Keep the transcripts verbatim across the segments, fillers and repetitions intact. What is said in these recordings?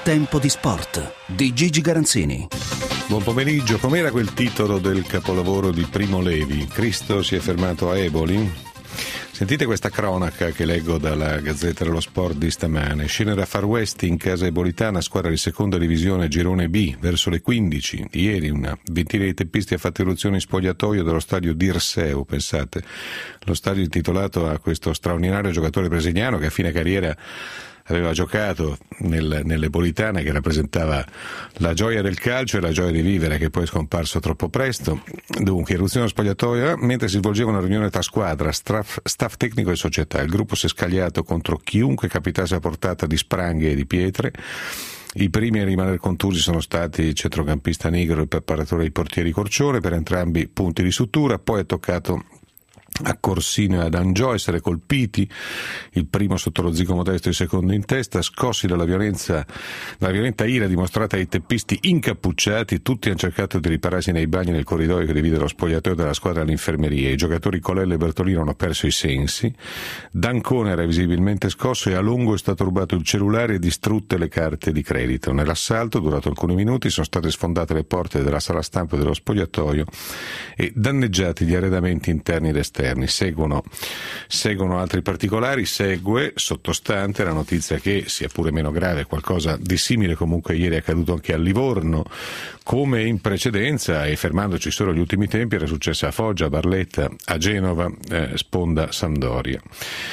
Tempo di sport di Gigi Garanzini. Buon pomeriggio. Com'era quel titolo del capolavoro di Primo Levi? Cristo si è fermato a Eboli? Sentite questa cronaca che leggo dalla Gazzetta dello Sport di stamane. Scena da Far West in casa ebolitana, squadra di seconda divisione girone B, verso le quindici. Ieri una ventina di teppisti ha fatto irruzione in spogliatoio dello stadio Dirseu, pensate. Lo stadio intitolato a questo straordinario giocatore brasiliano che a fine carriera aveva giocato nel, nell'Ebolitana, che rappresentava la gioia del calcio e la gioia di vivere, che poi è scomparso troppo presto. Dunque, irruzione allo spogliatoio, mentre si svolgeva una riunione tra squadra, staff, staff tecnico e società. Il gruppo si è scagliato contro chiunque capitasse a portata di spranghe e di pietre. I primi a rimanere contusi sono stati il centrocampista Nigro e il preparatore dei portieri Corcione, per entrambi punti di sutura. Poi è toccato a Corsino e ad Angiò essere colpiti, il primo sotto lo zigomo destro, il secondo in testa. Scossi dalla violenza, dalla violenta ira dimostrata dai teppisti incappucciati, tutti hanno cercato di ripararsi nei bagni nel corridoio che divide lo spogliatoio dalla squadra all'infermeria. I giocatori Colello e Bertolino hanno perso i sensi, D'Ancona era visibilmente scosso e a Longo è stato rubato il cellulare e distrutte le carte di credito. Nell'assalto, durato alcuni minuti, sono state sfondate le porte della sala stampa e dello spogliatoio e danneggiati gli arredamenti interni ed esterni. Seguono, seguono altri particolari, segue sottostante la notizia che, sia pure meno grave, qualcosa di simile comunque ieri è accaduto anche a Livorno, come in precedenza, e fermandoci solo agli ultimi tempi, era successo a Foggia, a Barletta, a Genova, eh, Sponda, Sampdoria.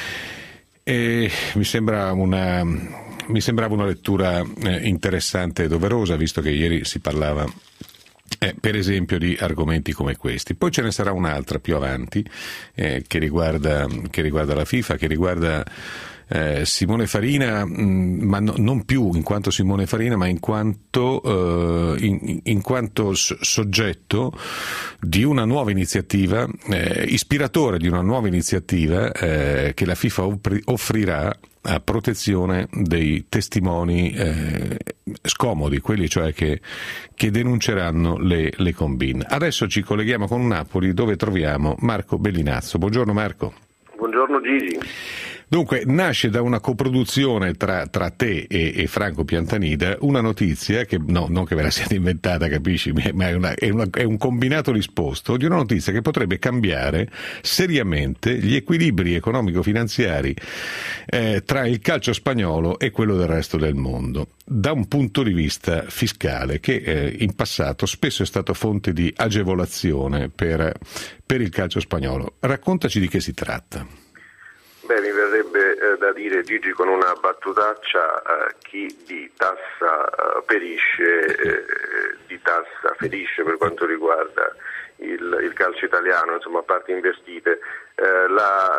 E mi sembra una, mi sembrava una lettura eh, interessante e doverosa, visto che ieri si parlava Eh, per esempio di argomenti come questi. Poi ce ne sarà un'altra più avanti eh, che riguarda che riguarda la FIFA, che riguarda eh, Simone Farina, mh, ma no, non più in quanto Simone Farina, ma in quanto eh, in, in quanto s- soggetto di una nuova iniziativa, eh, ispiratore di una nuova iniziativa eh, che la FIFA offri- offrirà a protezione dei testimoni eh, scomodi, quelli cioè che, che denunceranno le, le combine. Adesso ci colleghiamo con Napoli, dove troviamo Marco Bellinazzo. Buongiorno Marco. Buongiorno Gigi. Dunque, nasce da una coproduzione tra, tra te e, e Franco Piantanida una notizia che, no, non che ve la siate inventata, capisci, ma è, una, è, una, è un combinato disposto di una notizia che potrebbe cambiare seriamente gli equilibri economico-finanziari eh, tra il calcio spagnolo e quello del resto del mondo, da un punto di vista fiscale che eh, in passato spesso è stato fonte di agevolazione per, per il calcio spagnolo. Raccontaci di che si tratta. Beh, mi verrebbe eh, da dire, Gigi, con una battutaccia, eh, chi di tassa eh, perisce, eh, di tassa ferisce per quanto riguarda il, il calcio italiano, insomma, a parti invertite. Eh,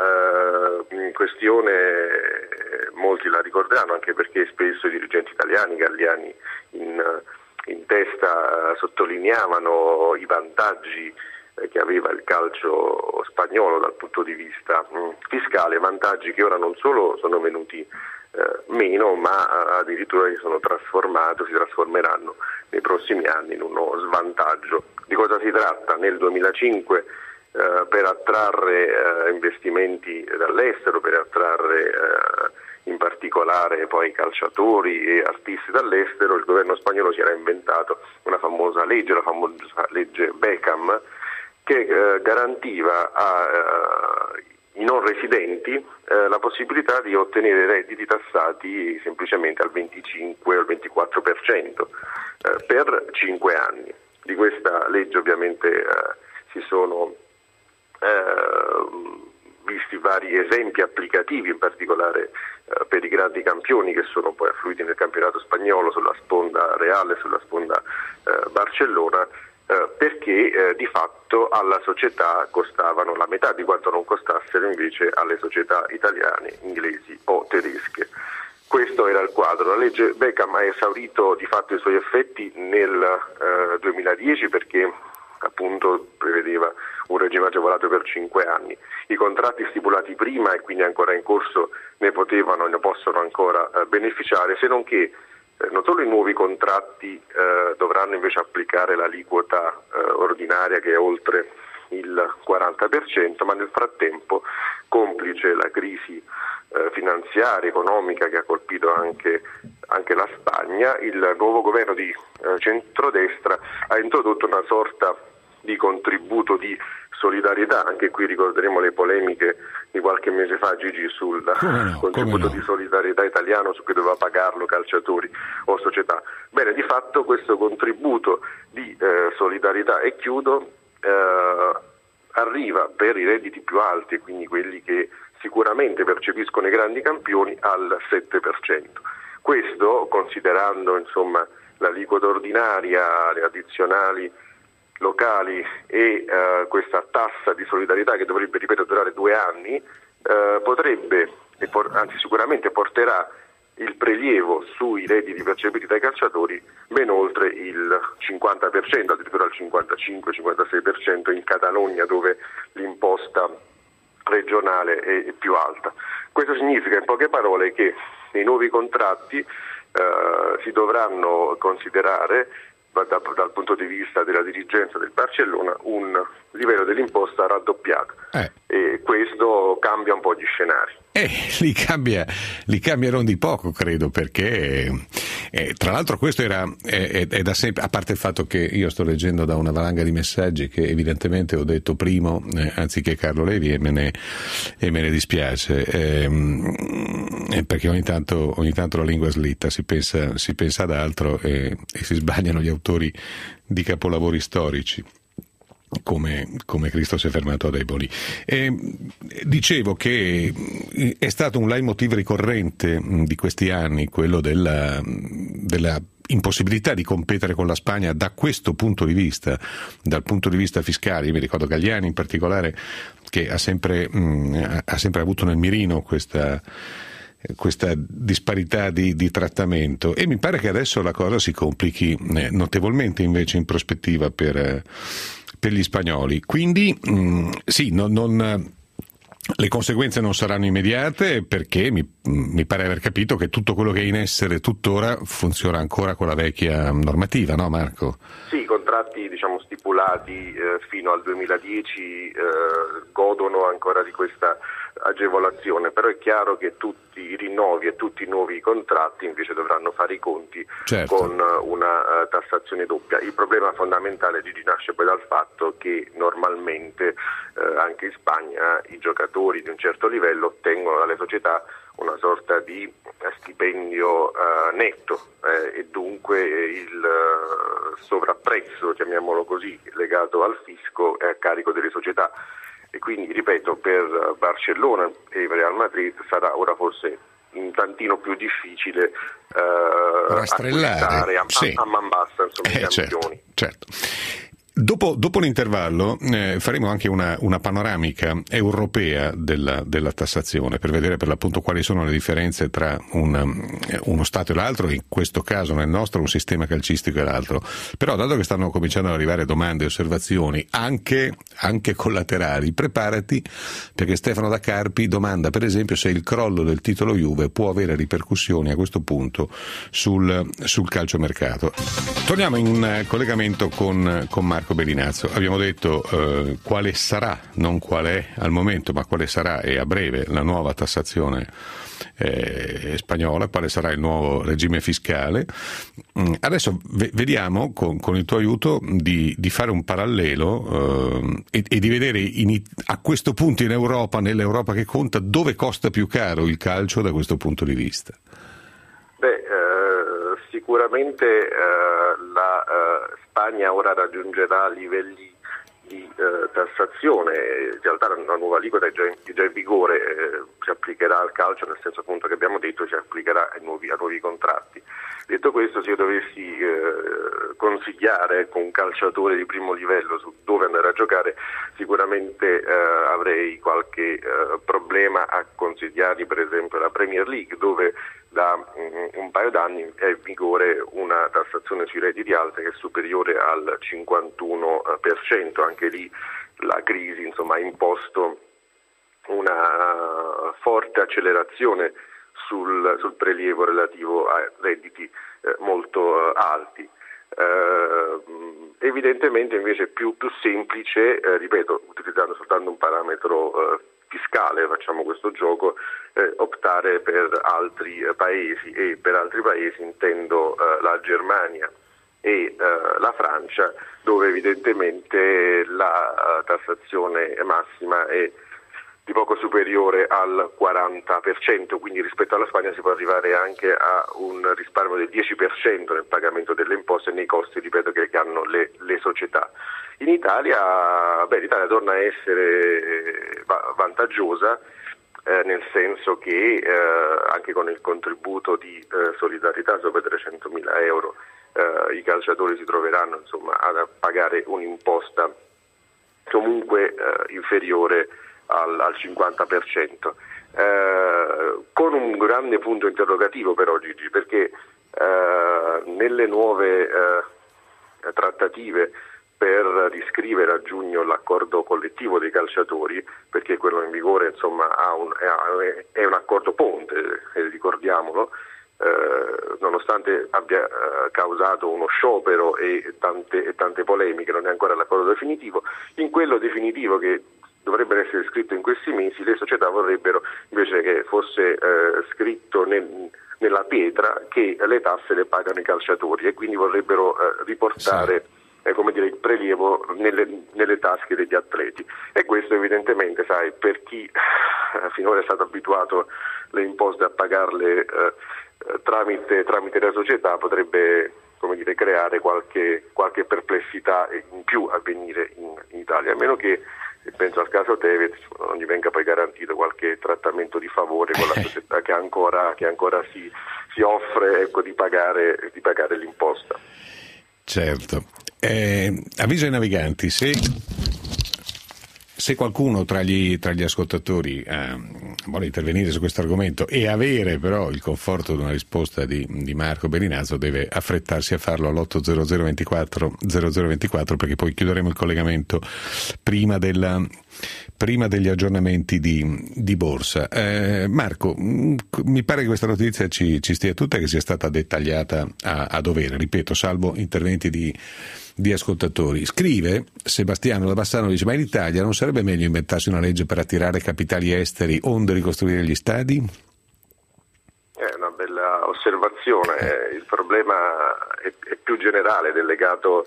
la eh, questione, eh, molti la ricorderanno, anche perché spesso i dirigenti italiani, Galliani in, in testa, eh, sottolineavano i vantaggi che aveva il calcio spagnolo dal punto di vista mh, fiscale, vantaggi che ora non solo sono venuti eh, meno, ma addirittura si sono trasformati, si trasformeranno nei prossimi anni in uno svantaggio. Di cosa si tratta? Nel duemilacinque eh, per attrarre eh, investimenti dall'estero, per attrarre eh, in particolare poi calciatori e artisti dall'estero, il governo spagnolo si era inventato una famosa legge, la famosa legge Beckham, che eh, garantiva ai eh, non residenti eh, la possibilità di ottenere redditi tassati semplicemente al venticinque o al ventiquattro per cento eh, per cinque anni. Di questa legge ovviamente eh, si sono eh, visti vari esempi applicativi, in particolare eh, per i grandi campioni che sono poi affluiti nel campionato spagnolo sulla sponda Real e sulla sponda eh, Barcellona, Eh, perché eh, di fatto alla società costavano la metà di quanto non costassero invece alle società italiane, inglesi o tedesche. Questo era il quadro. La legge Beckham ha esaurito di fatto i suoi effetti nel eh, duemiladieci, perché appunto prevedeva un regime agevolato per cinque anni. I contratti stipulati prima e quindi ancora in corso ne potevano e ne possono ancora eh, beneficiare, se non che non solo i nuovi contratti eh, dovranno invece applicare l'aliquota eh, ordinaria, che è oltre il quaranta per cento, ma nel frattempo, complice la crisi eh, finanziaria, economica che ha colpito anche, anche la Spagna, il nuovo governo di eh, centrodestra ha introdotto una sorta di contributo di solidarietà. Anche qui ricorderemo le polemiche di qualche mese fa, Gigi, sul no, contributo no. di solidarietà italiano, su chi doveva pagarlo, calciatori o società. Bene, di fatto questo contributo di eh, solidarietà, e chiudo, eh, arriva per i redditi più alti, quindi quelli che sicuramente percepiscono i grandi campioni, al sette per cento. Questo considerando insomma l'aliquota ordinaria, le addizionali locali e uh, questa tassa di solidarietà che dovrebbe, ripeto, durare due anni, uh, potrebbe, e por- anzi sicuramente porterà il prelievo sui redditi percepiti dai calciatori ben oltre il cinquanta per cento, addirittura il cinquantacinque cinquantasei per cento in Catalogna, dove l'imposta regionale è più alta. Questo significa, in poche parole, che nei nuovi contratti uh, si dovranno considerare Da, dal punto di vista della dirigenza del Barcellona un livello dell'imposta raddoppiato, eh. e questo cambia un po' gli scenari. Eh, li cambia, li cambia non di poco, credo, perché eh, tra l'altro questo era è, è da sempre, a parte il fatto che io sto leggendo da una valanga di messaggi che evidentemente ho detto primo eh, anziché Carlo Levi, e me ne, e me ne dispiace, eh, perché ogni tanto, ogni tanto la lingua slitta, si pensa, si pensa ad altro e, e si sbagliano gli autori di capolavori storici. Come, come Cristo si è fermato ad Eboli. E dicevo che è stato un leitmotiv ricorrente di questi anni quello della, della impossibilità di competere con la Spagna da questo punto di vista, dal punto di vista fiscale. Io mi ricordo Galliani in particolare, che ha sempre, mh, ha sempre avuto nel mirino questa questa disparità di, di trattamento, e mi pare che adesso la cosa si complichi eh, notevolmente invece in prospettiva per, eh, per gli spagnoli. Quindi mh, sì, non, non, le conseguenze non saranno immediate, perché mi, mi pare aver capito che tutto quello che è in essere tuttora funziona ancora con la vecchia normativa, no Marco? Sì, i contratti diciamo stipulati eh, fino al duemiladieci eh, godono ancora di questa agevolazione, però è chiaro che tutti i rinnovi e tutti i nuovi contratti invece dovranno fare i conti, certo, con una uh, tassazione doppia. Il problema fondamentale, Gigi, nasce poi dal fatto che normalmente uh, anche in Spagna i giocatori di un certo livello ottengono dalle società una sorta di stipendio uh, netto eh, e dunque il uh, sovrapprezzo, chiamiamolo così, legato al fisco è a carico delle società. E quindi, ripeto, per Barcellona e Real Madrid sarà ora forse un tantino più difficile eh, rastrellare a, sì. a, a man bassa, insomma, eh, i campioni. Certo, certo. Dopo, dopo l'intervallo eh, faremo anche una, una panoramica europea della, della tassazione, per vedere per l'appunto quali sono le differenze tra un, uno Stato e l'altro, in questo caso nel nostro un sistema calcistico e l'altro. Però dato che stanno cominciando ad arrivare domande e osservazioni anche, anche collaterali, preparati, perché Stefano Da Carpi domanda per esempio se il crollo del titolo Juve può avere ripercussioni a questo punto sul, sul calciomercato. Torniamo in collegamento con, con Marco Bellinazzo. Abbiamo detto eh, quale sarà, non qual è al momento, ma quale sarà e a breve la nuova tassazione eh, spagnola, quale sarà il nuovo regime fiscale. Mm, adesso ve- vediamo con, con il tuo aiuto di, di fare un parallelo eh, e, e di vedere in, a questo punto in Europa, nell'Europa che conta, dove costa più caro il calcio da questo punto di vista. Beh, eh, sicuramente eh, la eh, Spagna ora raggiungerà livelli di eh, tassazione, in realtà la nuova aliquota è già in, già in vigore, eh, si applicherà al calcio, nel senso appunto che abbiamo detto si applicherà ai nuovi, a nuovi contratti. Detto questo, se io dovessi eh, consigliare con un calciatore di primo livello su dove andare a giocare, sicuramente eh, avrei qualche eh, problema a consigliargli per esempio la Premier League, dove da um, un paio d'anni è in vigore una tassazione sui redditi alti che è superiore al cinquantuno per cento. Anche lì la crisi insomma ha imposto una forte accelerazione sul, sul prelievo relativo a redditi eh, molto eh, alti. Eh, evidentemente invece è più, più semplice, eh, ripeto, utilizzando soltanto un parametro eh, fiscale, facciamo questo gioco, eh, optare per altri eh, paesi, e per altri paesi intendo eh, la Germania e eh, la Francia, dove evidentemente la uh, tassazione massima è di poco superiore al quaranta per cento, quindi rispetto alla Spagna si può arrivare anche a un risparmio del dieci per cento nel pagamento delle imposte e nei costi, ripeto, che, che hanno le, le società. In Italia, beh, l'Italia torna a essere vantaggiosa, eh, nel senso che eh, anche con il contributo di eh, solidarietà sopra trecentomila euro eh, i calciatori si troveranno insomma a pagare un'imposta comunque eh, inferiore al, al cinquanta per cento, eh, con un grande punto interrogativo però, Gigi, perché eh, nelle nuove eh, trattative per riscrivere a giugno l'accordo collettivo dei calciatori, perché quello in vigore insomma ha un, è, è un accordo ponte, eh, ricordiamolo, eh, nonostante abbia eh, causato uno sciopero e tante, e tante polemiche, non è ancora l'accordo definitivo. In quello definitivo, che dovrebbe essere scritto in questi mesi, le società vorrebbero invece che fosse eh, scritto nel, nella pietra che le tasse le pagano i calciatori, e quindi vorrebbero eh, riportare sì. eh, come dire, il prelievo nelle, nelle tasche degli atleti. E questo evidentemente, sai, per chi eh, finora è stato abituato le imposte a pagarle eh, tramite, tramite la società, potrebbe, come dire, creare qualche, qualche perplessità in più a venire in, in Italia, a meno che, penso al caso Tevez, non gli venga poi garantito qualche trattamento di favore con la società che ancora, che ancora si, si offre, ecco, di pagare, di pagare l'imposta. Certo. Eh, avviso ai naviganti, se, se qualcuno tra gli, tra gli ascoltatori eh, vuole intervenire su questo argomento e avere però il conforto di una risposta di, di Marco Berinazzo, deve affrettarsi a farlo all'otto zero zero ventiquattro zero zero ventiquattro, perché poi chiuderemo il collegamento prima della prima degli aggiornamenti di, di borsa. Eh, Marco, mi pare che questa notizia ci, ci stia tutta, che sia stata dettagliata a, a dovere, ripeto, salvo interventi di, di ascoltatori. Scrive Sebastiano da Bassano, dice: ma in Italia non sarebbe meglio inventarsi una legge per attirare capitali esteri onde ricostruire gli stadi? È una bella osservazione. Eh. Il problema è, è più generale, ed è legato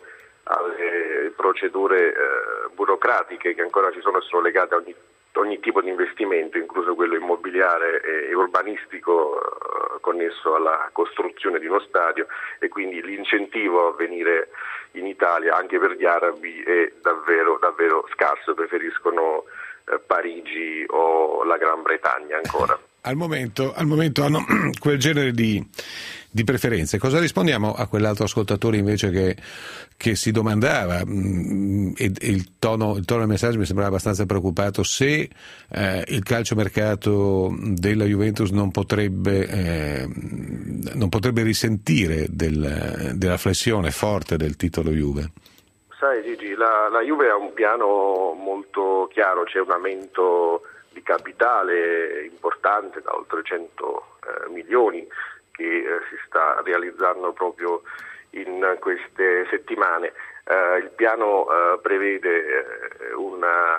alle procedure eh, burocratiche che ancora ci sono e sono legate a ogni, ogni tipo di investimento, incluso quello immobiliare e urbanistico eh, connesso alla costruzione di uno stadio, e quindi l'incentivo a venire in Italia anche per gli arabi è davvero, davvero scarso. Preferiscono eh, Parigi o la Gran Bretagna ancora. Al momento, al momento hanno quel genere di, di preferenze. Cosa rispondiamo a quell'altro ascoltatore invece che, che si domandava, mh, e, e il tono, il tono del messaggio mi sembrava abbastanza preoccupato, se eh, il calciomercato della Juventus non potrebbe, eh, non potrebbe risentire del, della flessione forte del titolo Juve? Sai Gigi, la, la Juve ha un piano molto chiaro, c'è un aumento di capitale importante da oltre cento eh, milioni che eh, si sta realizzando proprio in queste settimane. Eh, il piano eh, prevede eh, una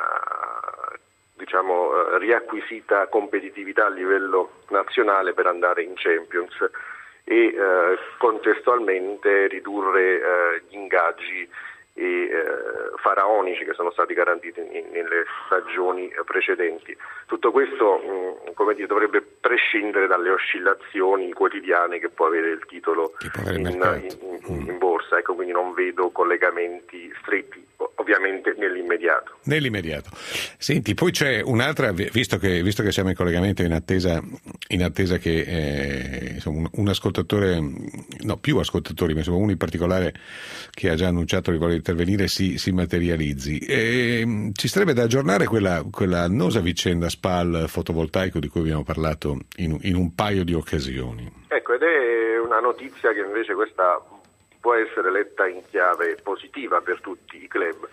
diciamo eh, riacquisita competitività a livello nazionale per andare in Champions e eh, contestualmente ridurre eh, gli ingaggi e eh, faraonici che sono stati garantiti in, nelle stagioni precedenti. Tutto questo mh, come dire, dovrebbe prescindere dalle oscillazioni quotidiane che può avere il titolo in, in, in, in borsa, ecco, quindi non vedo collegamenti stretti, ovviamente nell'immediato. Nell'immediato. Senti, poi c'è un'altra, visto che, visto che siamo in collegamento in attesa, in attesa che eh, insomma, un, un ascoltatore, no, più ascoltatori, ma insomma uno in particolare che ha già annunciato che vuole intervenire si, si materializzi. E, ci sarebbe da aggiornare quella, quella annosa vicenda SPAL fotovoltaico di cui abbiamo parlato in, in un paio di occasioni. Ecco, ed è una notizia che invece questa può essere letta in chiave positiva per tutti i club.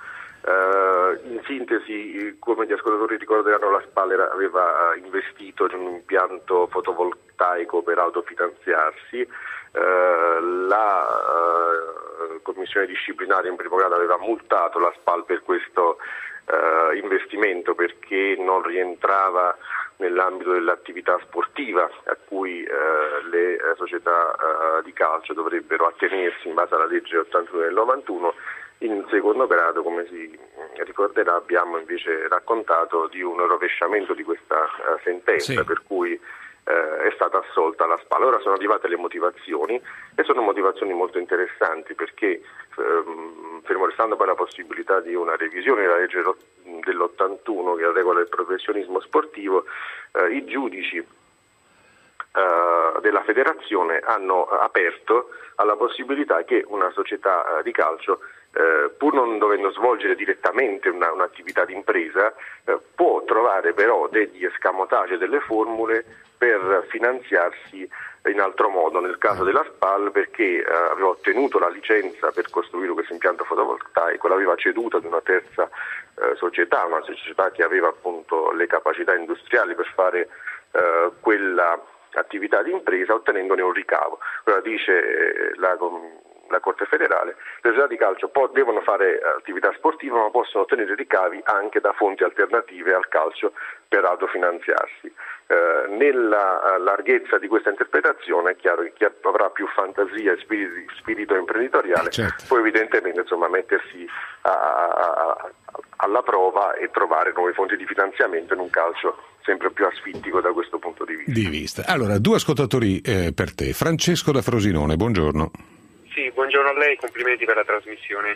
Uh, in sintesi, come gli ascoltatori ricorderanno, la SPAL aveva investito in un impianto fotovoltaico per autofinanziarsi. Uh, la uh, eh, commissione disciplinare in primo grado aveva multato la S P A L per questo eh, investimento, perché non rientrava nell'ambito dell'attività sportiva a cui eh, le eh, società eh, di calcio dovrebbero attenersi in base alla legge ottantuno del novantuno. In secondo grado, come si ricorderà, abbiamo invece raccontato di un rovesciamento di questa uh, sentenza, sì. Per cui uh, è stata assolta la S P A L. Ora sono arrivate le motivazioni e sono motivazioni molto interessanti, perché um, fermo restando poi la possibilità di una revisione della legge dell'ottantuno che regola il professionismo sportivo, uh, i giudici uh, della federazione hanno aperto alla possibilità che una società uh, di calcio, Eh, pur non dovendo svolgere direttamente una, un'attività di impresa, eh, può trovare però degli escamotage e delle formule per finanziarsi in altro modo. Nel caso della S P A L, perché eh, aveva ottenuto la licenza per costruire questo impianto fotovoltaico, l'aveva ceduta ad una terza eh, società, una società che aveva appunto le capacità industriali per fare eh, quella attività di impresa, ottenendone un ricavo. Ora dice eh, la la Corte federale, le società di calcio po- devono fare attività sportiva, ma possono ottenere ricavi anche da fonti alternative al calcio per autofinanziarsi. Eh, nella larghezza di questa interpretazione è chiaro che chi avrà più fantasia e spirito, spirito imprenditoriale, certo, può evidentemente insomma mettersi a, a, a, alla prova e trovare nuove fonti di finanziamento in un calcio sempre più asfittico da questo punto di vista. Di vista. Allora, due ascoltatori eh, per te. Francesco da Frosinone, buongiorno. Sì, buongiorno a lei, complimenti per la trasmissione.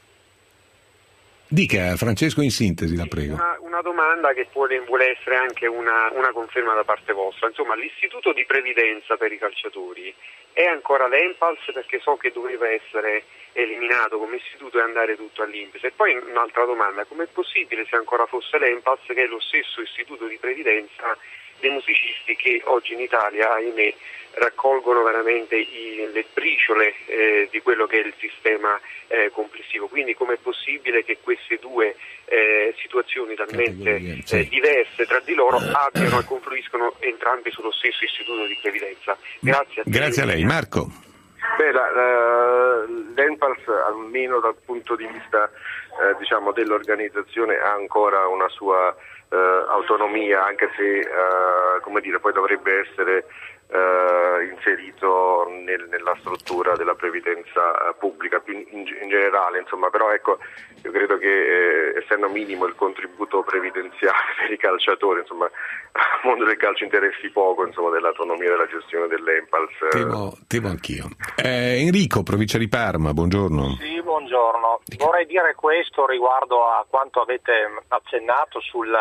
Dica Francesco in sintesi, la prego. Una, una domanda che vuole, vuole essere anche una, una conferma da parte vostra. Insomma, l'istituto di previdenza per i calciatori è ancora l'Enpals, perché so che doveva essere eliminato come istituto e andare tutto all'I N P S. E poi un'altra domanda: com'è possibile, se ancora fosse l'Enpals, che è lo stesso istituto di previdenza dei musicisti che oggi in Italia, ahimè, raccolgono veramente i, le briciole eh, di quello che è il sistema eh, complessivo. Quindi com'è possibile che queste due eh, situazioni talmente sì. eh, diverse tra di loro abbiano e confluiscono entrambi sullo stesso istituto di previdenza? Grazie a te. Grazie a lei. Marco. Beh, la, la, l'Enpals, almeno dal punto di vista eh, diciamo dell'organizzazione, ha ancora una sua eh, autonomia, anche se eh, come dire, poi dovrebbe essere Uh, inserito nel, nella struttura della previdenza uh, pubblica più in, in generale, insomma. Però ecco, io credo che eh, essendo minimo il contributo previdenziale per i calciatori, insomma, al mondo del calcio interessi poco, insomma, dell'autonomia della gestione dell'Enpals. Temo, temo anch'io. Eh, Enrico, provincia di Parma, buongiorno. Sì, buongiorno. Vorrei dire questo riguardo a quanto avete accennato sulle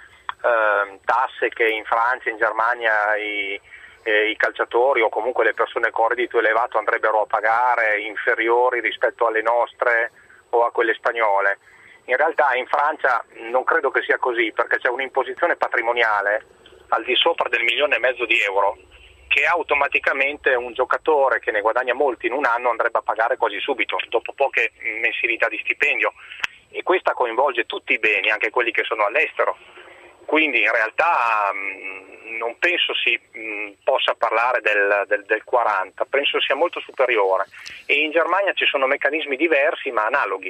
eh, tasse che in Francia e in Germania i Eh, i calciatori o comunque le persone con reddito elevato andrebbero a pagare, inferiori rispetto alle nostre o a quelle spagnole. In realtà in Francia non credo che sia così, perché c'è un'imposizione patrimoniale al di sopra del milione e mezzo di euro che automaticamente un giocatore che ne guadagna molti in un anno andrebbe a pagare quasi subito, dopo poche mensilità di stipendio, e questa coinvolge tutti i beni, anche quelli che sono all'estero. Quindi in realtà mh, non penso si mh, possa parlare del, del, del quaranta, penso sia molto superiore. E in Germania ci sono meccanismi diversi ma analoghi.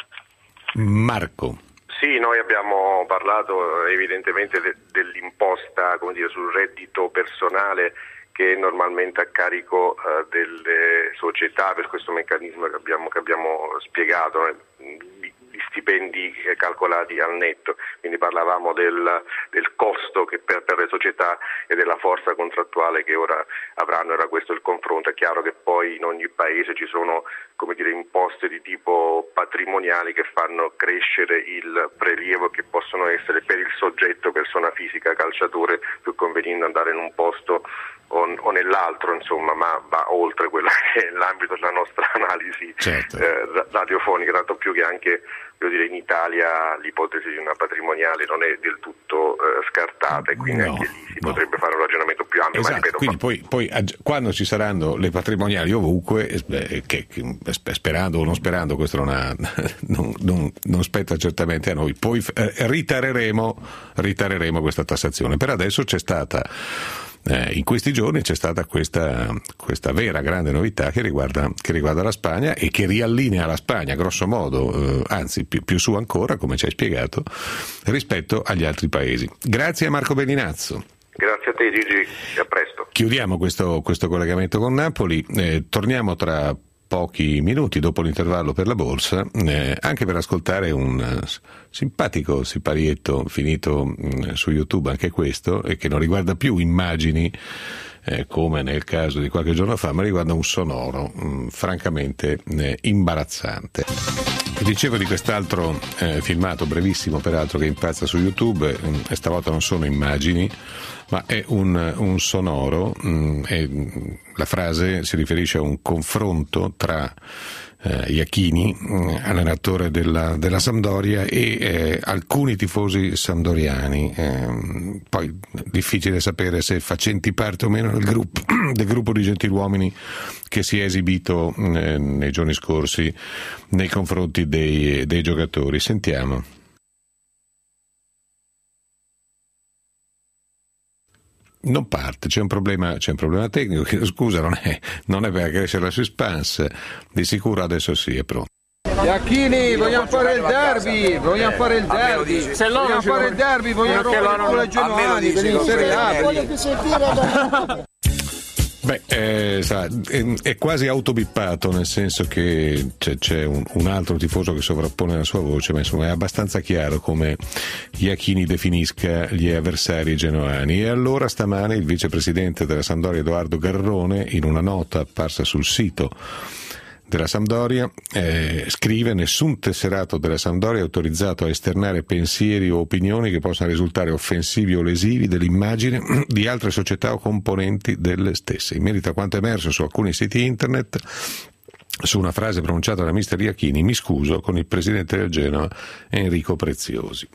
Marco. Sì, noi abbiamo parlato evidentemente de, dell'imposta, come dire, sul reddito personale, che è normalmente a carico uh, delle società, per questo meccanismo che abbiamo, che abbiamo spiegato, eh, di, di stipendi calcolati al netto. Quindi parlavamo del, del costo che per, per le società e della forza contrattuale che ora avranno, era questo il confronto. È chiaro che poi in ogni paese ci sono, come dire, imposte di tipo patrimoniali che fanno crescere il prelievo che possono essere per il soggetto, persona fisica, calciatore, più conveniente andare in un posto o, o nell'altro, insomma, ma va oltre quello che è l'ambito della nostra analisi, certo, eh, radiofonica, tanto più che anche, devo dire, in Italia l'ipotesi di una patrimoniale non è del tutto eh, scartata, e quindi no, anche lì si no. potrebbe fare un ragionamento più ampio. Esatto, ma ripeto, quindi fa... poi, poi quando ci saranno le patrimoniali ovunque, eh, che, che sperando o non sperando, questo non, ha, non, non, non spetta certamente a noi, poi eh, ritareremo, ritareremo questa tassazione. Per adesso c'è stata eh, in questi giorni c'è stata questa, questa vera grande novità che riguarda, che riguarda la Spagna e che riallinea la Spagna grosso modo, eh, anzi più, più su ancora, come ci hai spiegato, rispetto agli altri paesi. Grazie a Marco Bellinazzo. Grazie a te Gigi, a presto. Chiudiamo questo, questo collegamento con Napoli, eh, torniamo tra pochi minuti dopo l'intervallo per la borsa, eh, anche per ascoltare un uh, simpatico siparietto finito mh, su YouTube, anche questo, e che non riguarda più immagini eh, come nel caso di qualche giorno fa, ma riguarda un sonoro mh, francamente eh, imbarazzante. Dicevo di quest'altro eh, filmato brevissimo peraltro che impazza su YouTube, eh, stavolta non sono immagini ma è un, un sonoro, mh, e la frase si riferisce a un confronto tra eh, Iachini, mh, allenatore della, della Sampdoria, e eh, alcuni tifosi sampdoriani, eh, poi difficile sapere se facenti parte o meno del gruppo, del gruppo di gentiluomini che si è esibito eh, nei giorni scorsi nei confronti dei, dei giocatori. Sentiamo. Non parte, c'è un problema, c'è un problema tecnico, chiedo scusa, non è, non è per crescere la suspense, di sicuro adesso sì, è pronto. Iachini, vogliamo fare il derby, vogliamo eh, fare il derby, se vogliamo fare il derby, vogliamo rompere con la Genoani, per in Serie A. Beh, eh, sa, è, è quasi autobippato, nel senso che c'è, c'è un, un altro tifoso che sovrappone la sua voce, ma insomma è abbastanza chiaro come Iachini definisca gli avversari genoani. E allora stamane il vicepresidente della Sampdoria Edoardo Garrone, in una nota apparsa sul sito della Sampdoria, eh, scrive: nessun tesserato della Sampdoria è autorizzato a esternare pensieri o opinioni che possano risultare offensivi o lesivi dell'immagine di altre società o componenti delle stesse. In merito a quanto emerso su alcuni siti internet su una frase pronunciata da mister Iachini, mi scuso con il presidente del Genoa Enrico Preziosi.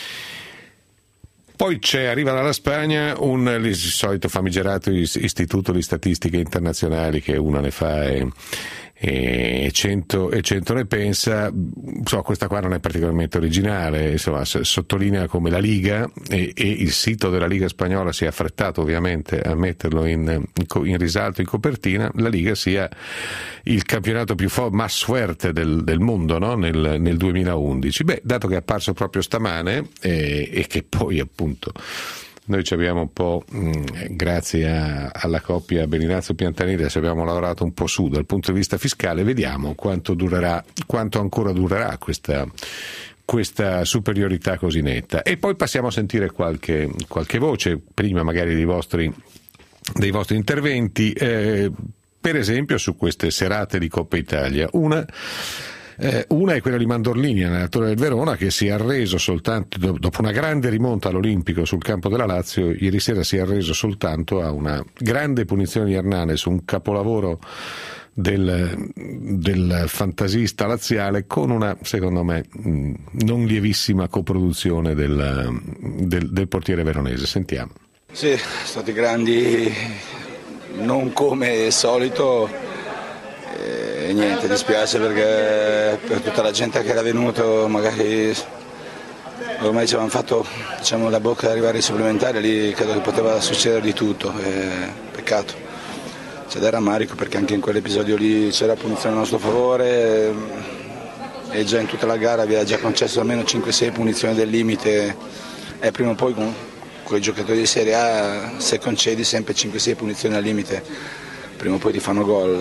Poi c'è, arriva dalla Spagna un, il solito famigerato istituto di statistiche internazionali che una ne fa e e cento, e cento ne pensa. Insomma, questa qua non è particolarmente originale, insomma, sottolinea come la Liga e, e il sito della Liga spagnola si è affrettato ovviamente a metterlo in, in risalto, in copertina, la Liga sia il campionato più fo- más fuerte del, del mondo, no? nel, nel duemilaundici. Beh, dato che è apparso proprio stamane e, e che poi appunto noi ci abbiamo un po', mh, grazie a, alla coppia Bellinazzo-Piantanida, ci abbiamo lavorato un po' su dal punto di vista fiscale, vediamo quanto durerà, quanto ancora durerà questa, questa superiorità così netta. E poi passiamo a sentire qualche, qualche voce, prima magari dei vostri, dei vostri interventi, eh, per esempio su queste serate di Coppa Italia. Una Eh, una è quella di Mandorlini, allenatore del Verona, che si è arreso soltanto dopo una grande rimonta all'Olimpico sul campo della Lazio. Ieri sera si è arreso soltanto a una grande punizione di Hernanes, un capolavoro del, del fantasista laziale, con una, secondo me, non lievissima coproduzione del, del, del portiere veronese. Sentiamo. Sì, sono stati grandi, non come solito. E niente, dispiace perché per tutta la gente che era venuto magari ormai ci avevamo fatto, diciamo, la bocca ad arrivare ai supplementari, lì credo che poteva succedere di tutto, e peccato. C'è da rammarico perché anche in quell'episodio lì c'era punizione a nostro favore e già in tutta la gara aveva già concesso almeno cinque sei punizioni del limite, e prima o poi con, con i giocatori di Serie A, se concedi sempre cinque sei punizioni al limite, prima o poi ti fanno gol.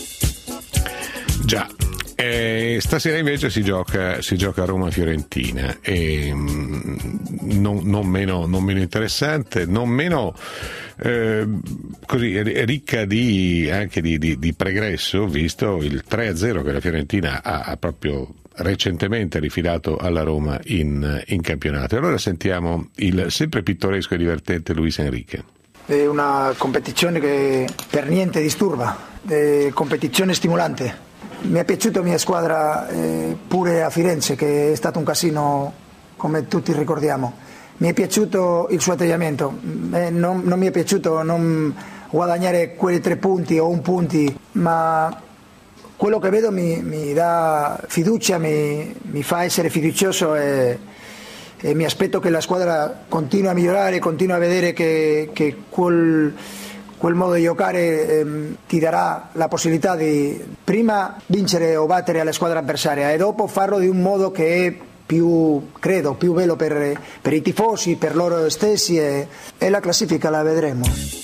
Già, eh, stasera invece si gioca, si gioca a Roma-Fiorentina, e mh, non, non, meno, non meno interessante, non meno eh, così ricca di, anche di, di, di pregresso, visto il tre a zero che la Fiorentina ha, ha proprio recentemente rifilato alla Roma in, in campionato. E allora sentiamo il sempre pittoresco e divertente Luis Enrique. È una competizione che per niente disturba, è competizione stimolante. Mi è piaciuta la mia squadra eh, pure a Firenze, che è stato un casino come tutti ricordiamo. Mi è piaciuto il suo atteggiamento, eh, non, non mi è piaciuto non guadagnare quei tre punti o un punti, ma quello che vedo mi, mi dà fiducia, mi, mi fa essere fiducioso e, e mi aspetto che la squadra continui a migliorare, continui a vedere che, che quel, quel modo di giocare ehm, ti darà la possibilità di prima vincere o battere la squadra avversaria e dopo farlo di un modo che è più, credo, più bello per, per i tifosi, per loro stessi e, e la classifica la vedremo.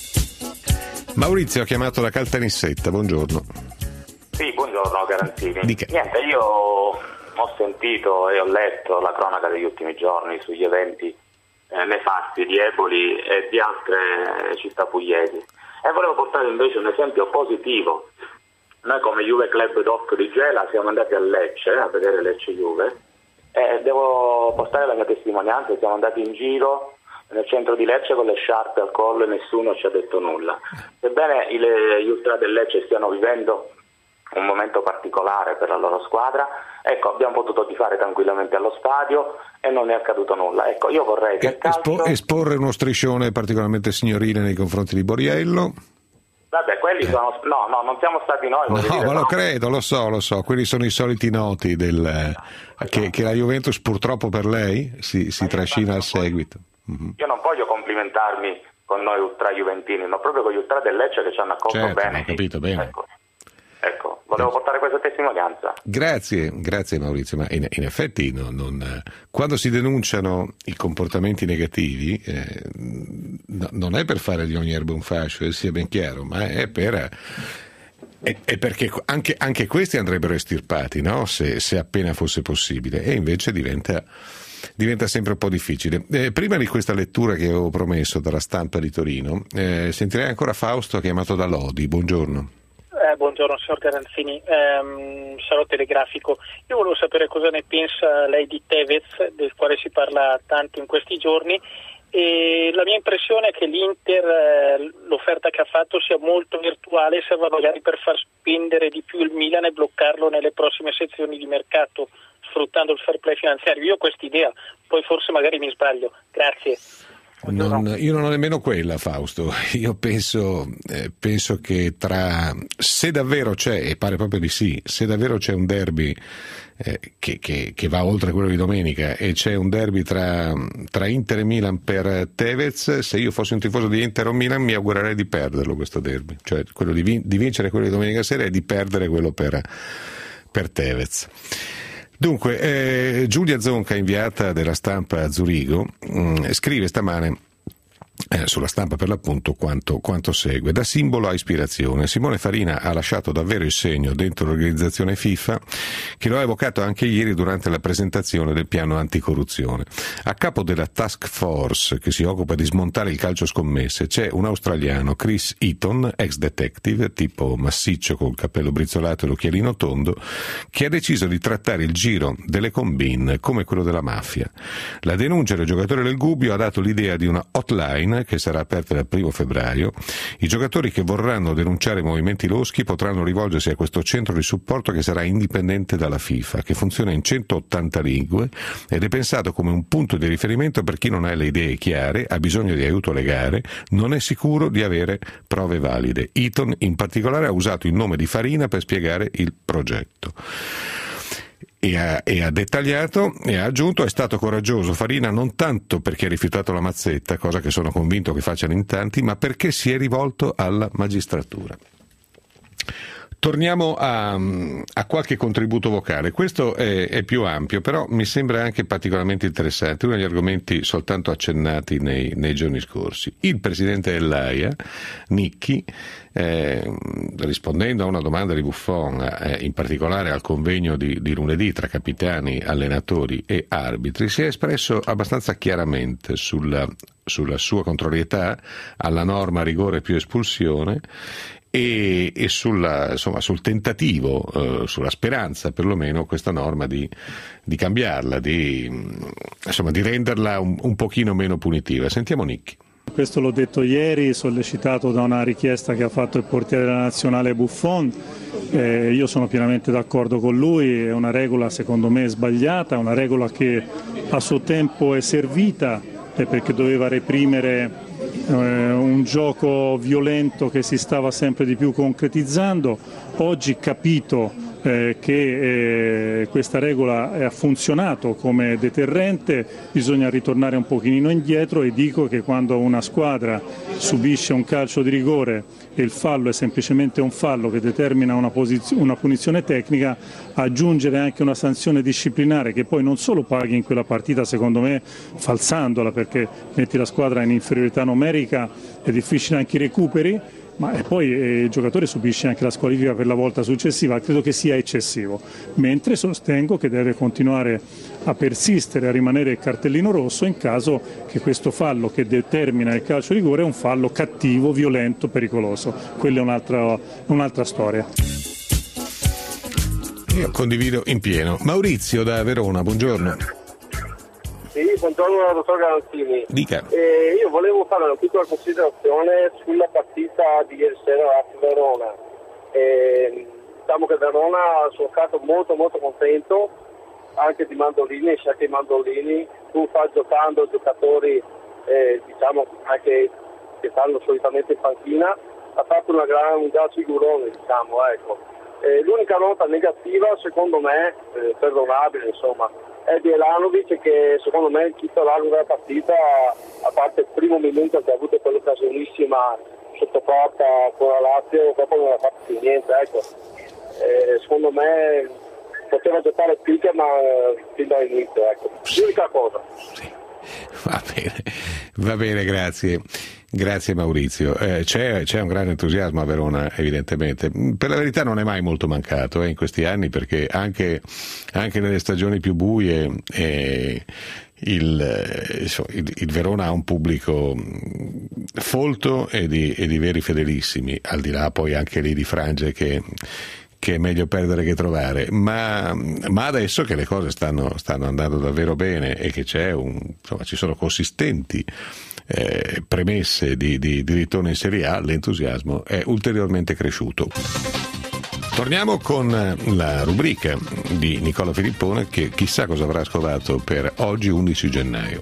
Maurizio ha chiamato da Caltanissetta, buongiorno. Sì, buongiorno Garanzini. Dica. Niente, io ho sentito e ho letto la cronaca degli ultimi giorni sugli eventi eh, nefasti di Eboli e di altre città pugliesi e volevo portare invece un esempio positivo. Noi come Juve Club Doc di Gela siamo andati a Lecce a vedere Lecce Juve e devo portare la mia testimonianza, siamo andati in giro nel centro di Lecce con le sciarpe al collo e nessuno ci ha detto nulla. Sebbene gli ultra del Lecce stiano vivendo un momento particolare per la loro squadra, ecco, abbiamo potuto tifare tranquillamente allo stadio e non è accaduto nulla. Ecco, io vorrei che il calcio... Espo- esporre uno striscione particolarmente signorile nei confronti di Borriello. Vabbè, quelli sono... No, no, non siamo stati noi. No, dire, ma no. lo credo, lo so, lo so. Quelli sono i soliti noti del, che, che la Juventus purtroppo per lei si, si trascina al seguito. Mm-hmm. Io non voglio complimentarmi con noi ultra juventini, ma proprio con gli ultra del Lecce che ci hanno accolto certo, bene. Ho capito bene. Ecco. Ecco, volevo portare questa testimonianza. Grazie, grazie Maurizio, ma in, in effetti no, non, quando si denunciano i comportamenti negativi eh, no, non è per fare di ogni erba un fascio, eh, sia ben chiaro, ma è per... È, è perché anche, anche questi andrebbero estirpati, no? se, se appena fosse possibile, e invece diventa... diventa sempre un po' difficile. Eh, prima di questa lettura che avevo promesso dalla Stampa di Torino, eh, sentirei ancora Fausto chiamato da Lodi. Buongiorno. Eh, buongiorno signor Garanzini, eh, sarò telegrafico. Io volevo sapere cosa ne pensa lei di Tevez, del quale si parla tanto in questi giorni, e la mia impressione è che l'Inter, eh, l'offerta che ha fatto sia molto virtuale, serva magari per far spendere di più il Milan e bloccarlo nelle prossime sezioni di mercato, sfruttando il fair play finanziario. Io ho quest'idea, poi forse magari mi sbaglio. Grazie. Non, io non ho nemmeno quella, Fausto. Io penso, eh, penso che tra, se davvero c'è, e pare proprio di sì, se davvero c'è un derby eh, che, che, che va oltre quello di domenica e c'è un derby tra, tra Inter e Milan per Tevez, se io fossi un tifoso di Inter o Milan mi augurerei di perderlo questo derby, cioè quello di, vin- di vincere quello di domenica sera e di perdere quello per, per Tevez. Dunque, eh, Giulia Zonca, inviata della Stampa a Zurigo, mh, scrive stamane eh, sulla Stampa per l'appunto quanto, quanto segue. Da simbolo a ispirazione, Simone Farina ha lasciato davvero il segno dentro l'organizzazione FIFA, che lo ha evocato anche ieri durante la presentazione del piano anticorruzione. A capo della task force che si occupa di smontare il calcio scommesse c'è un australiano, Chris Eaton, ex detective, tipo massiccio col cappello brizzolato e l'occhialino tondo, che ha deciso di trattare il giro delle combine come quello della mafia. La denuncia del giocatore del Gubbio ha dato l'idea di una hotline che sarà aperta dal primo febbraio. I giocatori che vorranno denunciare movimenti loschi potranno rivolgersi a questo centro di supporto che sarà indipendente dalla FIFA, che funziona in centottanta lingue ed è pensato come un punto di riferimento per chi non ha le idee chiare, ha bisogno di aiuto legale, non è sicuro di avere prove valide. Eaton in particolare ha usato il nome di Farina per spiegare il progetto. E ha, e ha dettagliato e ha aggiunto: è stato coraggioso Farina non tanto perché ha rifiutato la mazzetta, cosa che sono convinto che facciano in tanti, ma perché si è rivolto alla magistratura. Torniamo a, a qualche contributo vocale. Questo è, è più ampio, però mi sembra anche particolarmente interessante, uno degli argomenti soltanto accennati nei, nei giorni scorsi. Il presidente dell'A I A, Nicchi, eh, rispondendo a una domanda di Buffon, eh, in particolare al convegno di, di lunedì tra capitani, allenatori e arbitri, si è espresso abbastanza chiaramente sulla, sulla sua contrarietà alla norma rigore più espulsione e, e sulla, insomma, sul tentativo, eh, sulla speranza perlomeno questa norma di, di cambiarla, di, insomma, di renderla un, un pochino meno punitiva. Sentiamo Nicchi. Questo l'ho detto ieri, sollecitato da una richiesta che ha fatto il portiere della nazionale Buffon. Eh, io sono pienamente d'accordo con lui, è una regola secondo me sbagliata, una regola che a suo tempo è servita eh, perché doveva reprimere eh, un gioco violento che si stava sempre di più concretizzando. Oggi, capito eh, che eh, questa regola ha funzionato come deterrente, bisogna ritornare un pochino indietro, e dico che quando una squadra subisce un calcio di rigore e il fallo è semplicemente un fallo che determina una, posizio- una punizione tecnica, aggiungere anche una sanzione disciplinare che poi non solo paghi in quella partita, secondo me falsandola, perché metti la squadra in inferiorità numerica, è difficile anche i recuperi, ma poi eh, il giocatore subisce anche la squalifica per la volta successiva. Credo che sia eccessivo, mentre sostengo che deve continuare a persistere, a rimanere il cartellino rosso in caso che questo fallo che determina il calcio di rigore è un fallo cattivo, violento, pericoloso. Quella è un'altra, un'altra storia. Io condivido in pieno. Maurizio da Verona, buongiorno. Sì, buongiorno dottor Garanzini. Dica. Eh, io volevo fare una piccola considerazione sulla partita di ieri sera a Verona. Eh, diciamo che Verona sono stato molto molto contento anche di Mandolini, sia che Mandolini tu sta giocando giocatori eh, diciamo anche che stanno solitamente in panchina, ha fatto una gran, un gran figurone, diciamo, ecco. Eh, l'unica nota negativa secondo me, eh, perdonabile insomma, è di Elanovic, che secondo me è il titolare della partita, a parte il primo minuto che ha avuto quell'occasionissima sotto porta con la Lazio, dopo non ha fatto più niente, ecco. Eh, secondo me poteva giocare più, ma fin dall'inizio, ecco. L'unica cosa. Sì. Va bene, va bene, grazie. Grazie Maurizio. Eh, c'è, c'è un grande entusiasmo a Verona, evidentemente. Per la verità non è mai molto mancato eh, in questi anni, perché anche, anche nelle stagioni più buie eh, il, eh, il, il Verona ha un pubblico folto e di, e di veri fedelissimi, al di là poi anche lì di frange che che è meglio perdere che trovare, ma, ma adesso che le cose stanno, stanno andando davvero bene e che c'è un, insomma, ci sono consistenti eh, premesse di, di, di ritorno in Serie A, l'entusiasmo è ulteriormente cresciuto. Torniamo con la rubrica di Nicola Filippone, che chissà cosa avrà scovato per oggi undici gennaio.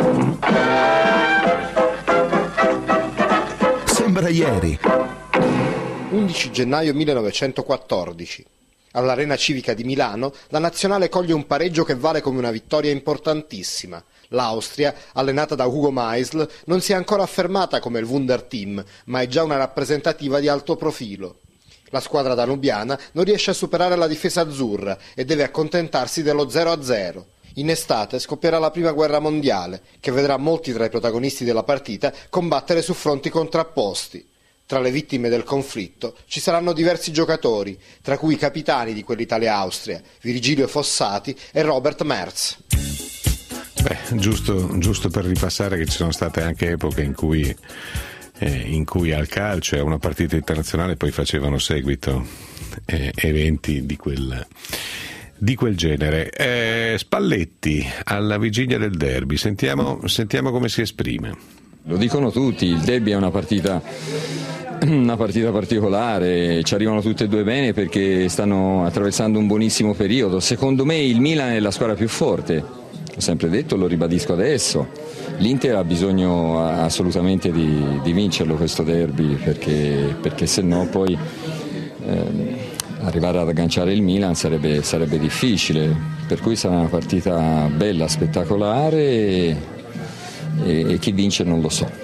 Sembra ieri. undici gennaio millenovecentoquattordici. All'Arena Civica di Milano la nazionale coglie un pareggio che vale come una vittoria importantissima. L'Austria, allenata da Hugo Meisl, non si è ancora affermata come il Wunderteam, ma è già una rappresentativa di alto profilo. La squadra danubiana non riesce a superare la difesa azzurra e deve accontentarsi dello zero a zero. In estate scoppierà la prima guerra mondiale, che vedrà molti tra i protagonisti della partita combattere su fronti contrapposti. Tra le vittime del conflitto ci saranno diversi giocatori, tra cui i capitani di quell'Italia-Austria, Virgilio Fossati e Robert Merz. Beh, giusto, giusto per ripassare che ci sono state anche epoche in cui, eh, in cui al calcio e a una partita internazionale poi facevano seguito eh, eventi di quel, di quel genere. Eh, Spalletti alla vigilia del derby, sentiamo, sentiamo come si esprime. Lo dicono tutti, il derby è una partita, una partita particolare, ci arrivano tutte e due bene perché stanno attraversando un buonissimo periodo. Secondo me il Milan è la squadra più forte, ho sempre detto, lo ribadisco adesso. L'Inter ha bisogno assolutamente di, di vincerlo questo derby, perché, perché se no poi eh, arrivare ad agganciare il Milan sarebbe, sarebbe difficile, per cui sarà una partita bella, spettacolare e, e, e chi vince non lo so.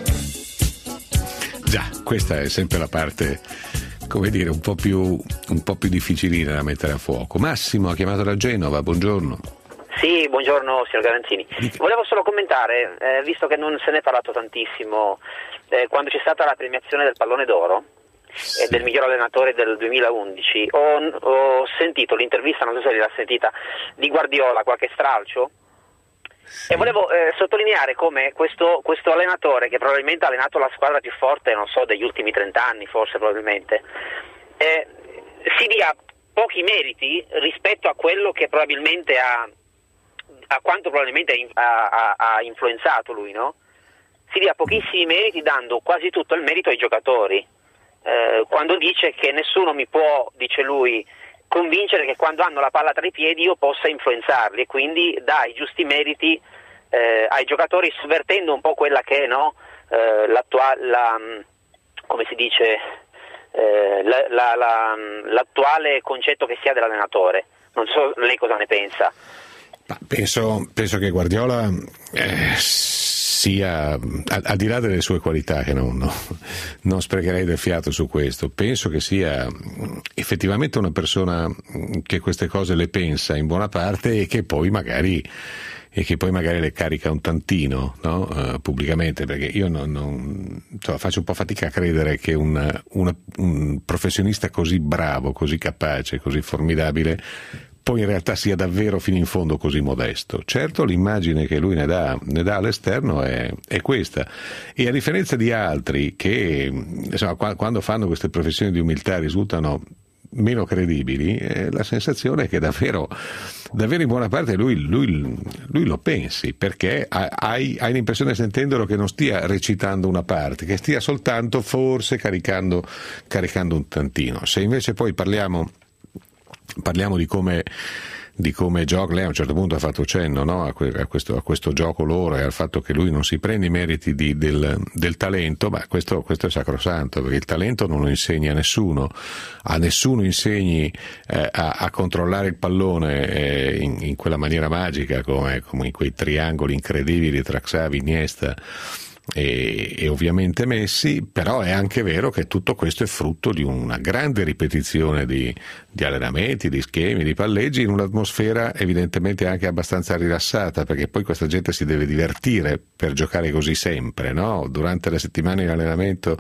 Già, questa è sempre la parte, come dire, un po' più, un po' più difficilina da mettere a fuoco. Massimo ha chiamato da Genova, buongiorno. Sì, buongiorno signor Garanzini. Volevo solo commentare, eh, visto che non se ne è parlato tantissimo, eh, quando c'è stata la premiazione del pallone d'oro sì. e del miglior allenatore del duemilaundici, ho, ho sentito l'intervista, non so se l'ha sentita, di Guardiola, qualche stralcio, sì. e volevo eh, sottolineare come questo, questo allenatore, che probabilmente ha allenato la squadra più forte, non so, degli ultimi trent'anni forse probabilmente, eh, si dia pochi meriti rispetto a quello che probabilmente ha a quanto probabilmente ha, ha, ha influenzato lui, no? Si dia pochissimi meriti dando quasi tutto il merito ai giocatori, eh, quando dice che nessuno mi può, dice lui, convincere che quando hanno la palla tra i piedi io possa influenzarli, e quindi dà i giusti meriti eh, ai giocatori, sovvertendo un po' quella che è, no? eh, l'attuale, la, come si dice, eh, la, la, la, l'attuale concetto che si ha dell'allenatore. Non so lei cosa ne pensa. Ma penso, penso che Guardiola eh, sia, al, al di là delle sue qualità, che non, no, non sprecherei del fiato su questo, penso che sia effettivamente una persona che queste cose le pensa in buona parte e che poi magari e che poi magari le carica un tantino, no? uh, pubblicamente, perché io non, non insomma, faccio un po' fatica a credere che un, una, un professionista così bravo, così capace, così formidabile poi in realtà sia davvero fino in fondo così modesto. Certo, l'immagine che lui ne dà, ne dà all'esterno è, è questa, e a differenza di altri che insomma, quando fanno queste professioni di umiltà risultano meno credibili, eh, la sensazione è che davvero davvero in buona parte lui, lui, lui lo pensi, perché hai, hai l'impressione, sentendolo, che non stia recitando una parte, che stia soltanto forse caricando, caricando un tantino. Se invece poi parliamo parliamo di come di come gioca, lei a un certo punto ha fatto cenno, no? a, que, a, questo, a questo gioco loro e al fatto che lui non si prende i meriti di, del, del talento, ma questo, questo è sacrosanto, perché il talento non lo insegna a nessuno, a nessuno insegni eh, a, a controllare il pallone eh, in, in quella maniera magica, come, come in quei triangoli incredibili tra Xavi, Iniesta E, e ovviamente Messi. Però è anche vero che tutto questo è frutto di una grande ripetizione di, di allenamenti, di schemi, di palleggi, in un'atmosfera evidentemente anche abbastanza rilassata, perché poi questa gente si deve divertire per giocare così sempre, no? Durante la settimana in allenamento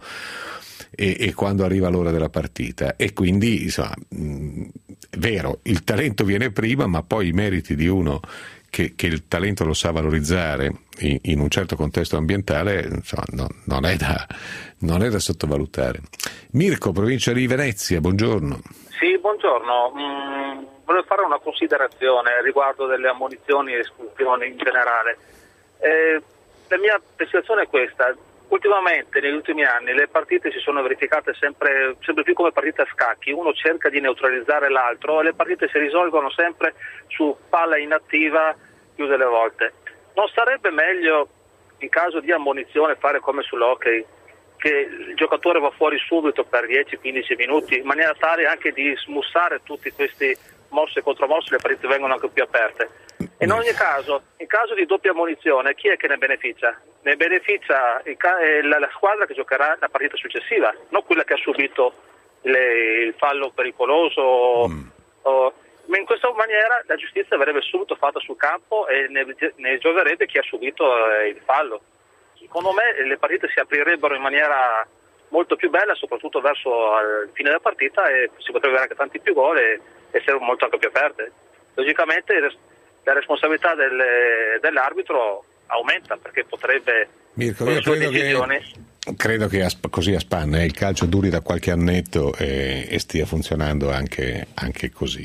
e, e quando arriva l'ora della partita, e quindi insomma, mh, vero, il talento viene prima, ma poi i meriti di uno Che, che il talento lo sa valorizzare in, in un certo contesto ambientale, insomma, no, non, è da, non è da sottovalutare. Mirko, provincia di Venezia, buongiorno. Sì, buongiorno. Mm, volevo fare una considerazione riguardo delle ammonizioni e espulsioni in generale. Eh, la mia percezione è questa: ultimamente, negli ultimi anni, le partite si sono verificate sempre, sempre più come partite a scacchi. Uno cerca di neutralizzare l'altro e le partite si risolvono sempre su palla inattiva più delle volte. Non sarebbe meglio, in caso di ammonizione, fare come sull'hockey, che il giocatore va fuori subito per dieci quindici minuti, in maniera tale anche di smussare tutti questi mosse e contromosse, le partite vengono anche più aperte? E in ogni caso, in caso di doppia ammonizione, chi è che ne beneficia? Ne beneficia la squadra che giocherà la partita successiva, non quella che ha subito le, il fallo pericoloso. Mm. O, ma in questa maniera la giustizia verrebbe subito fatta sul campo e ne, ne gioverebbe chi ha subito il fallo. Secondo me le partite si aprirebbero in maniera molto più bella, soprattutto verso il fine della partita, e si potrebbe avere anche tanti più gol e essere molto anche più aperte. Logicamente la responsabilità del, dell'arbitro aumenta, perché potrebbe, Mirko, io credo decisioni... che, credo che a, così a spanne il calcio duri da qualche annetto e, e stia funzionando anche, anche così,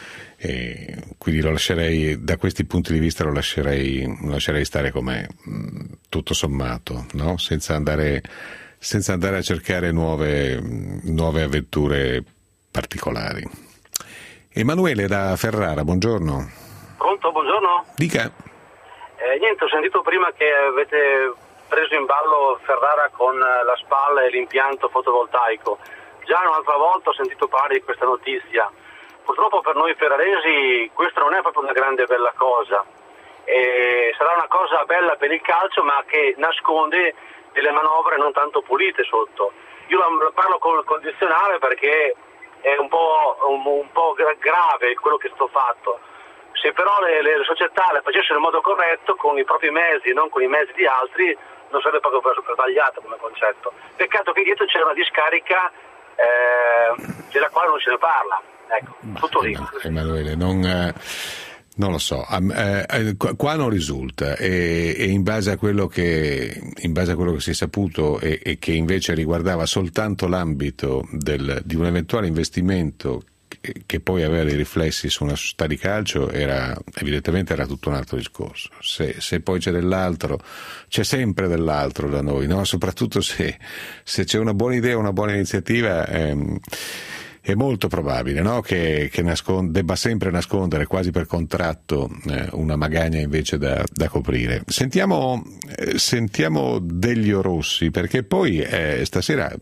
e quindi lo lascerei, da questi punti di vista lo lascerei, lo lascerei stare com'è, tutto sommato, no? senza andare senza andare a cercare nuove, nuove avventure particolari. Emanuele da Ferrara, buongiorno. Pronto, buongiorno. Dica. Eh, niente, ho sentito prima che avete preso in ballo Ferrara con la spalla e l'impianto fotovoltaico. Già un'altra volta ho sentito parlare di questa notizia. Purtroppo per noi ferraresi questa non è proprio una grande bella cosa. E sarà una cosa bella per il calcio, ma che nasconde delle manovre non tanto pulite sotto. Io la parlo col condizionale perché è un po', un, un po' grave quello che sto fatto. Se però le, le società le facessero in modo corretto, con i propri mezzi, non con i mezzi di altri, non sarebbe proprio sbagliato come concetto. Peccato che dietro c'è una discarica eh, della quale non se ne parla. Ecco, tutto lì. Emanuele, non, eh, non lo so, eh, qua non risulta, e, e in base a quello che in base a quello che si è saputo e, e che invece riguardava soltanto l'ambito del, di un eventuale investimento che poi aveva dei riflessi su una società di calcio, era evidentemente era tutto un altro discorso. Se, se poi c'è dell'altro, c'è sempre dell'altro da noi, no? Soprattutto se, se c'è una buona idea, una buona iniziativa, ehm, è molto probabile, no? che, che nascond- debba sempre nascondere quasi per contratto eh, una magagna invece da, da coprire. Sentiamo, eh, sentiamo Delio Rossi, perché poi eh, stasera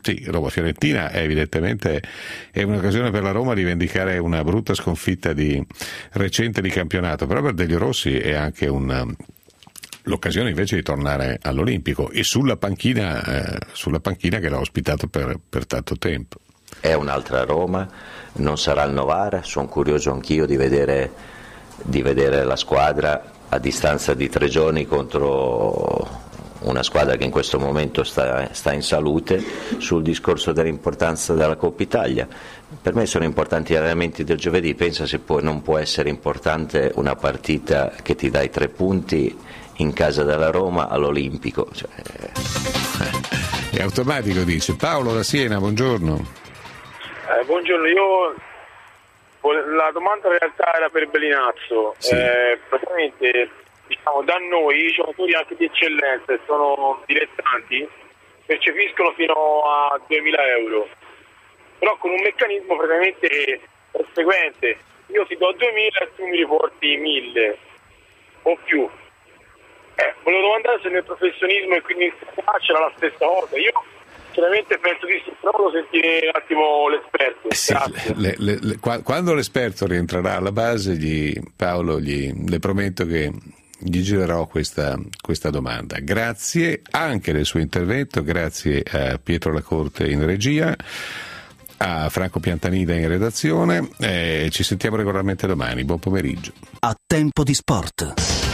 Sì, Roma-Fiorentina è evidentemente è un'occasione per la Roma di vendicare una brutta sconfitta di recente di campionato, però per Delio Rossi è anche un, l'occasione invece di tornare all'Olimpico e sulla panchina, eh, sulla panchina che l'ha ospitato per, per tanto tempo. È un'altra Roma, non sarà il Novara, sono curioso anch'io di vedere, di vedere la squadra a distanza di tre giorni contro una squadra che in questo momento sta, sta in salute. Sul discorso dell'importanza della Coppa Italia, per me sono importanti gli allenamenti del giovedì, pensa se può, non può essere importante una partita che ti dai tre punti in casa della Roma all'Olimpico. Cioè... È automatico, dice. Paolo da Siena, buongiorno. Eh, buongiorno, io la domanda in realtà era per Bellinazzo. Sì. Eh, praticamente diciamo, da noi i giocatori anche di eccellenza sono dilettanti, percepiscono fino a duemila euro, però con un meccanismo praticamente è seguente: io ti do duemila e tu mi riporti mille o più. Eh, volevo domandare se nel professionismo e quindi in c'era la stessa cosa. Io sinceramente penso di sì, però volevo sentire un attimo l'esperto. Sì, le, le, le, quando l'esperto rientrerà alla base, gli, Paolo, gli, le prometto che gli girerò questa, questa domanda. Grazie anche del suo intervento, grazie a Pietro Lacorte in regia, a Franco Piantanida in redazione, eh, ci sentiamo regolarmente domani. Buon pomeriggio. A Tempo di Sport.